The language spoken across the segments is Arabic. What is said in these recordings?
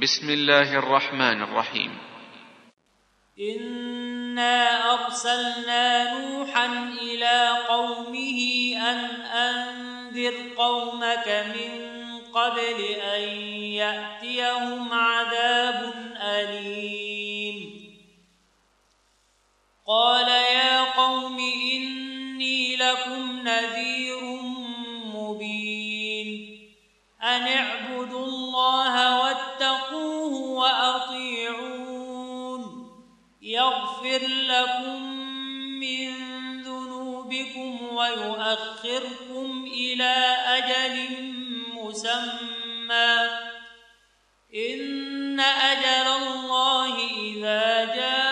بسم الله الرحمن الرحيم. إنا أرسلنا نوحا إلى قومه أن أنذر قومك من قبل أن يأتيهم عذاب أليم. قال يا قوم إني لكم نذير مبين أن اعبدوا الله واتقوه وأطيعون يغفر لكم من ذنوبكم ويؤخركم إلى أجل مسمى إن أجل الله إذا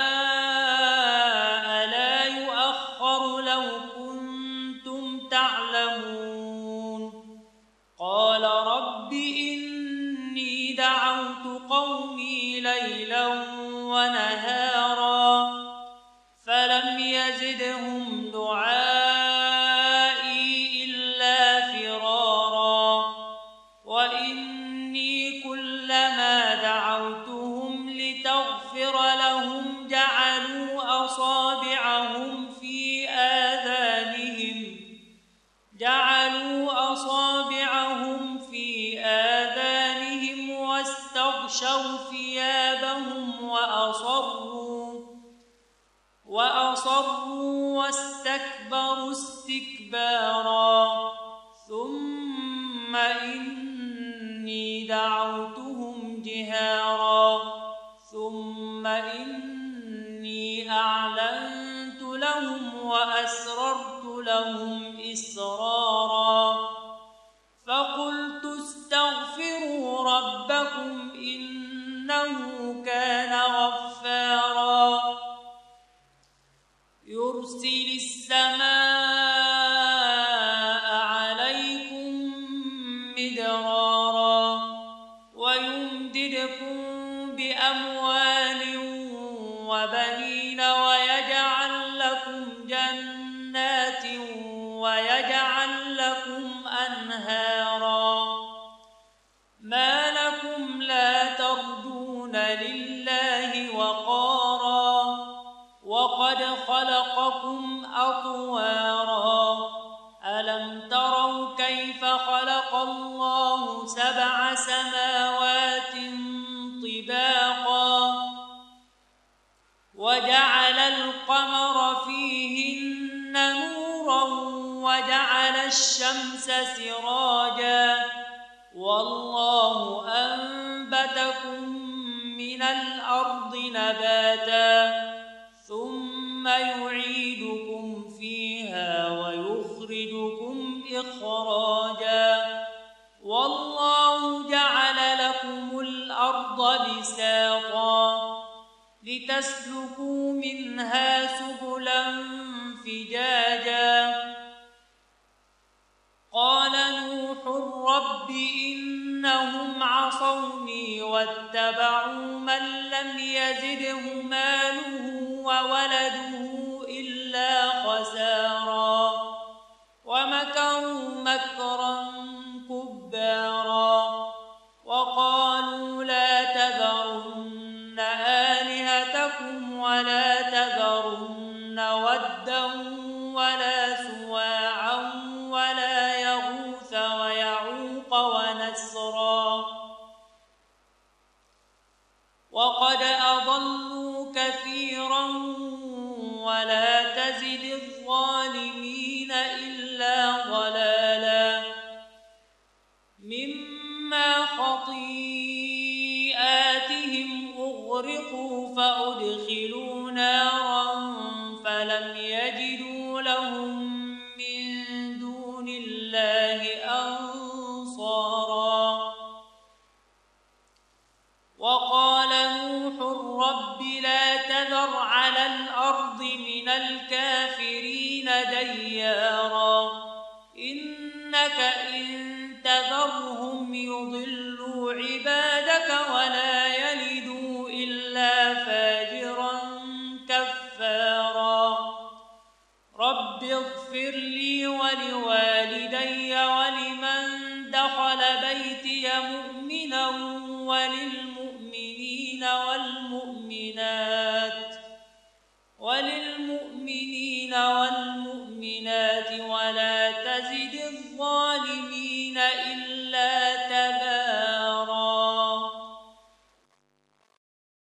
جاء لا يؤخر لو كنتم تعلمون. قال رب إني دعوت قومي ليلا ونهارا فلم يزدهم دعائي إلا فرارا وإني كلما دعوتهم لتغفر لهم جعلوا أصابعهم في آذانهم واستغشوا ثيابهم وأصروا واستكبروا استكبارا ثم إني دعوتهم جهارا ثم إني أعلنت لهم وأسررت لهم إسرارا فقلت استغفروا ربكم إنه كان غفارا يرسل السماء عليكم مدرارا ويمددكم بأموال وبنين ويجعل لكم جنات ويجعل لكم أنهارا ما لكم لا ترجون لله وقارا وقد خلقكم أطوارا ألم تروا كيف خلق الله 7 سماوات طباقا وجعل القمر فيهن نورا وجعل الشمس سراجا والله أنبتكم من الأرض نباتا ثم يعيدكم فيها ويخرجكم إخراجا والله جعل لكم الأرض بساطا لتسلكوا منها سبلا فجاجا قال نوح رب إنهم عصوني واتبعوا من لم يزده ماله وولده إلا خسارا ومكروا مكرا كبارا وقالوا لا تذرن آلهتكم ولا تذرن ودا ولا سواعا ولا يغوث ويعوق ونسرا وقد أضلوا كثيرا ولا تزد الظالمين إلا ضلالا مما خطيئاتهم أغرقوا فأدخلوا نارا فلم يجدوا لهم من دون الله أنصارا وقال نوح رب لا تذر على الأرض من الكافرين ديارا إنك إن تذرهم يضلوا عبادك ولا يلدوا إلا فاجرا كفارا رب اغفر لي ولوالدي ولمن دخل بيتي مؤمنا وللمؤمنين ولا